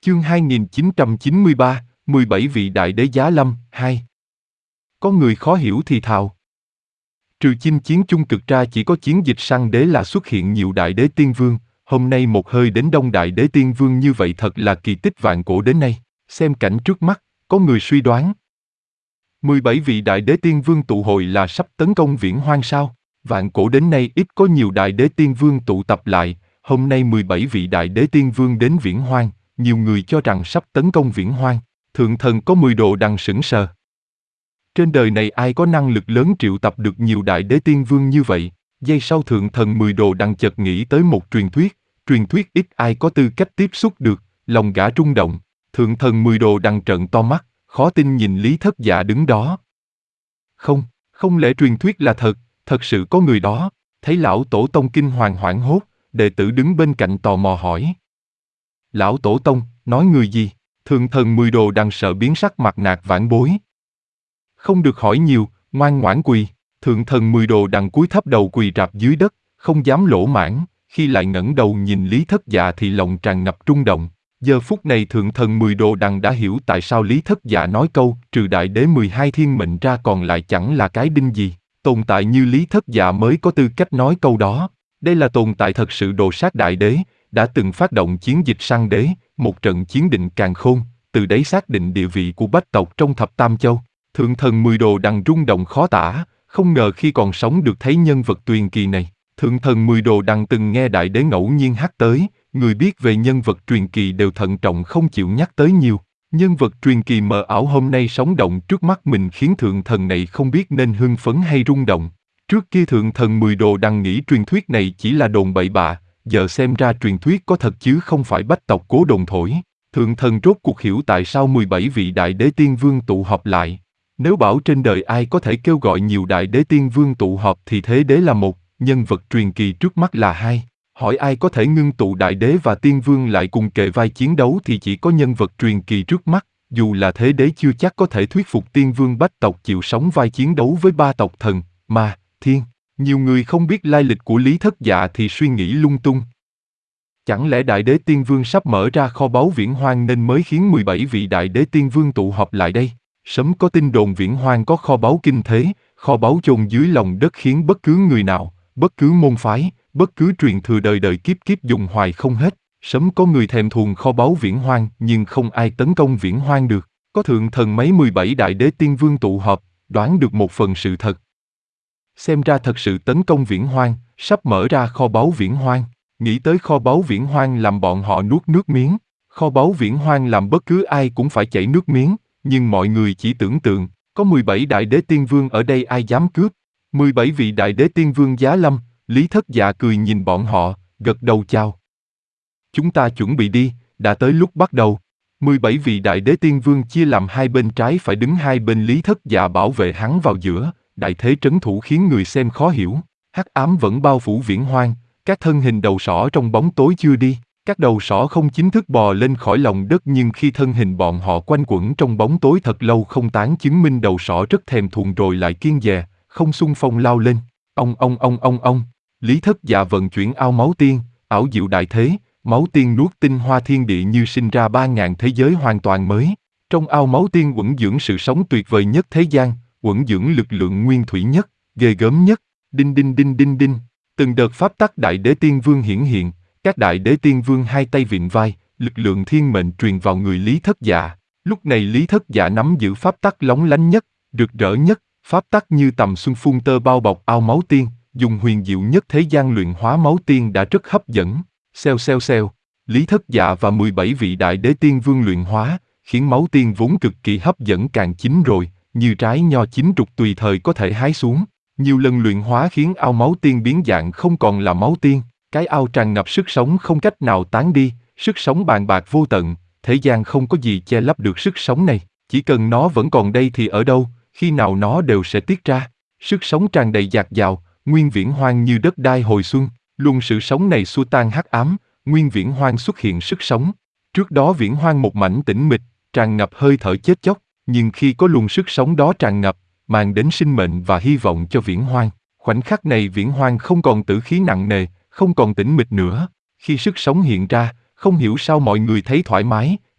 Chương 2993, 17 vị đại đế giá lâm, 2. Có người khó hiểu thì thào. Trừ chinh chiến chung cực ra chỉ có chiến dịch săn đế là xuất hiện nhiều đại đế tiên vương, hôm nay một hơi đến đông đại đế tiên vương như vậy thật là kỳ tích vạn cổ đến nay. Xem cảnh trước mắt, có người suy đoán. 17 vị đại đế tiên vương tụ hội là sắp tấn công Viễn Hoang sao? Vạn cổ đến nay ít có nhiều đại đế tiên vương tụ tập lại, hôm nay 17 vị đại đế tiên vương đến Viễn Hoang, nhiều người cho rằng sắp tấn công Viễn Hoang. Thượng thần có 10 đồ đằng sững sờ. Trên đời này ai có năng lực lớn triệu tập được nhiều đại đế tiên vương như vậy? Giây sau thượng thần 10 đồ đằng chợt nghĩ tới một truyền thuyết ít ai có tư cách tiếp xúc được, lòng gã rung động. Thượng thần 10 đồ đằng trợn to mắt, khó tin nhìn Lý Thất Dạ đứng đó. Không lẽ truyền thuyết là thật sự có người đó? Thấy lão tổ tông kinh hoàng hoảng hốt, đệ tử đứng bên cạnh tò mò hỏi. Lão tổ tông, nói người gì? Thượng thần 10 đồ đằng sợ biến sắc mặt nạt vãn bối. Không được hỏi nhiều, ngoan ngoãn quỳ. Thượng thần 10 đồ đằng cúi thấp đầu quỳ rạp dưới đất, không dám lỗ mãng, khi lại ngẩng đầu nhìn Lý Thất Dạ thì lòng tràn ngập rung động. Giờ phút này thượng thần 10 đồ đằng đã hiểu tại sao Lý Thất Dạ nói câu trừ đại đế 12 thiên mệnh ra còn lại chẳng là cái đinh gì. Tồn tại như Lý Thất Dạ mới có tư cách nói câu đó. Đây là tồn tại thật sự đồ sát đại đế, đã từng phát động chiến dịch săn đế, một trận chiến định càn khôn, từ đấy xác định địa vị của bách tộc trong thập tam châu. Thượng thần 10 đồ đằng rung động khó tả, không ngờ khi còn sống được thấy nhân vật truyền kỳ này. Thượng thần 10 đồ đằng từng nghe đại đế ngẫu nhiên nhắc tới, người biết về nhân vật truyền kỳ đều thận trọng không chịu nhắc tới nhiều. Nhân vật truyền kỳ mờ ảo hôm nay sống động trước mắt mình khiến thượng thần này không biết nên hưng phấn hay rung động. Trước kia thượng thần 10 đồ đằng nghĩ truyền thuyết này chỉ là đồn bậy bạ, giờ xem ra truyền thuyết có thật chứ không phải bách tộc cố đồn thổi. Thượng thần rốt cuộc hiểu tại sao 17 vị đại đế tiên vương tụ họp lại. Nếu bảo trên đời ai có thể kêu gọi nhiều đại đế tiên vương tụ họp thì thế đế là một, nhân vật truyền kỳ trước mắt là hai. Hỏi ai có thể ngưng tụ đại đế và tiên vương lại cùng kề vai chiến đấu thì chỉ có nhân vật truyền kỳ trước mắt, dù là thế đế chưa chắc có thể thuyết phục tiên vương bách tộc chịu sóng vai chiến đấu với ba tộc thần, ma, thiên. Nhiều người không biết lai lịch của Lý Thất Dạ thì suy nghĩ lung tung. Chẳng lẽ đại đế tiên vương sắp mở ra kho báu Viễn Hoang nên mới khiến 17 vị đại đế tiên vương tụ họp lại đây? Sớm có tin đồn Viễn Hoang có kho báu kinh thế, kho báu chôn dưới lòng đất khiến bất cứ người nào, bất cứ môn phái, bất cứ truyền thừa đời đời kiếp kiếp dùng hoài không hết. Sớm có người thèm thuồng kho báu Viễn Hoang nhưng không ai tấn công Viễn Hoang được. Có thượng thần mấy 17 đại đế tiên vương tụ họp, đoán được một phần sự thật. Xem ra thật sự tấn công Viễn Hoang, sắp mở ra kho báu Viễn Hoang. Nghĩ tới kho báu Viễn Hoang làm bọn họ nuốt nước miếng. Kho báu Viễn Hoang làm bất cứ ai cũng phải chảy nước miếng, nhưng mọi người chỉ tưởng tượng, có 17 đại đế tiên vương ở đây ai dám cướp. 17 vị đại đế tiên vương giá lâm, Lý Thất Dạ cười nhìn bọn họ, gật đầu chào. Chúng ta chuẩn bị đi, đã tới lúc bắt đầu. 17 vị đại đế tiên vương chia làm hai bên trái phải đứng hai bên Lý Thất Dạ bảo vệ hắn vào giữa, đại thế trấn thủ khiến người xem khó hiểu. Hắc ám vẫn bao phủ Viễn Hoang, các thân hình đầu sỏ trong bóng tối chưa đi. Các đầu sỏ không chính thức bò lên khỏi lòng đất nhưng khi thân hình bọn họ quanh quẩn trong bóng tối thật lâu không tán chứng minh đầu sỏ rất thèm thuồng rồi lại kiêng dè, không xung phong lao lên. Ông. Lý Thất Dạ vận chuyển ao máu tiên, ảo diệu đại thế, máu tiên nuốt tinh hoa thiên địa như sinh ra 3.000 thế giới hoàn toàn mới. Trong ao máu tiên uẩn dưỡng sự sống tuyệt vời nhất thế gian, uẩn dưỡng lực lượng nguyên thủy nhất, ghê gớm nhất. Đinh. Từng đợt pháp tắc đại đế tiên vương hiển hiện. Các đại đế tiên vương hai tay vịn vai, lực lượng thiên mệnh truyền vào người Lý Thất Dạ. Lúc này Lý Thất Dạ nắm giữ pháp tắc lóng lánh nhất, rực rỡ nhất, pháp tắc như tầm xuân phun tơ bao bọc ao máu tiên, dùng huyền diệu nhất thế gian luyện hóa máu tiên đã rất hấp dẫn. Xèo. Lý Thất Dạ và 17 vị đại đế tiên vương luyện hóa, khiến máu tiên vốn cực kỳ hấp dẫn càng chín rồi, như trái nho chín rục tùy thời có thể hái xuống. Nhiều lần luyện hóa khiến ao máu tiên biến dạng không còn là máu tiên. Cái ao tràn ngập sức sống không cách nào tán đi, sức sống bàn bạc vô tận, thế gian không có gì che lấp được sức sống này, chỉ cần nó vẫn còn đây thì ở đâu, khi nào nó đều sẽ tiết ra. Sức sống tràn đầy dạt dào, nguyên Viễn Hoang như đất đai hồi xuân, luồng sự sống này xua tan hắc ám, nguyên Viễn Hoang xuất hiện sức sống. Trước đó Viễn Hoang một mảnh tĩnh mịch, tràn ngập hơi thở chết chóc, nhưng khi có luồng sức sống đó tràn ngập, mang đến sinh mệnh và hy vọng cho Viễn Hoang. Khoảnh khắc này Viễn Hoang không còn tử khí nặng nề, không còn tĩnh mịch nữa. Khi sức sống hiện ra, không hiểu sao mọi người thấy thoải mái,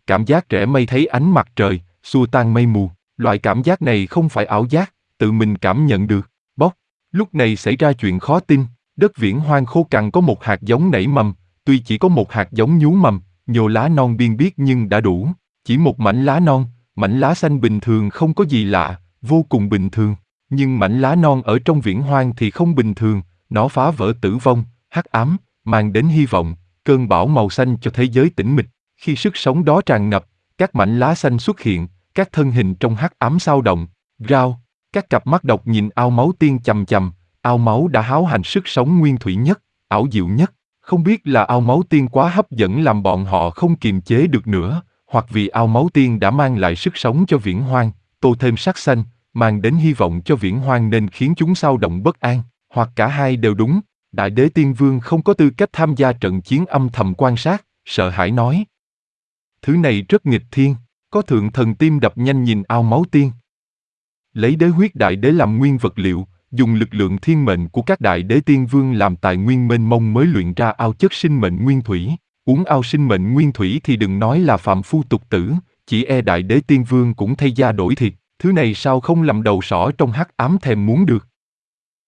cảm giác rẽ mây thấy ánh mặt trời, xua tan mây mù. Loại cảm giác này không phải ảo giác, tự mình cảm nhận được. Bốc. Lúc này xảy ra chuyện khó tin, đất viễn hoang khô cằn có một hạt giống nảy mầm, tuy chỉ có một hạt giống nhú mầm, nhô lá non biên biếc nhưng đã đủ. Chỉ một mảnh lá non, mảnh lá xanh bình thường không có gì lạ, vô cùng bình thường. Nhưng mảnh lá non ở trong viễn hoang thì không bình thường, nó phá vỡ tử vong, hắc ám, mang đến hy vọng, cơn bão màu xanh cho thế giới tĩnh mịch. Khi sức sống đó tràn ngập, các mảnh lá xanh xuất hiện, các thân hình trong hắc ám xao động, rao, các cặp mắt độc nhìn ao máu tiên chằm chằm, ao máu đã háo hành sức sống nguyên thủy nhất, ảo diệu nhất. Không biết là ao máu tiên quá hấp dẫn làm bọn họ không kiềm chế được nữa, hoặc vì ao máu tiên đã mang lại sức sống cho viễn hoang, tô thêm sắc xanh, mang đến hy vọng cho viễn hoang nên khiến chúng xao động bất an, hoặc cả hai đều đúng. Đại đế tiên vương không có tư cách tham gia trận chiến, âm thầm quan sát, sợ hãi nói. Thứ này rất nghịch thiên, có thượng thần tim đập nhanh nhìn ao máu tiên. Lấy đế huyết đại đế làm nguyên vật liệu, dùng lực lượng thiên mệnh của các đại đế tiên vương làm tài nguyên mênh mông mới luyện ra ao chất sinh mệnh nguyên thủy. Uống ao sinh mệnh nguyên thủy thì đừng nói là phàm phu tục tử, chỉ e đại đế tiên vương cũng thay da đổi thịt. Thứ này sao không làm đầu sỏ trong hắc ám thèm muốn được.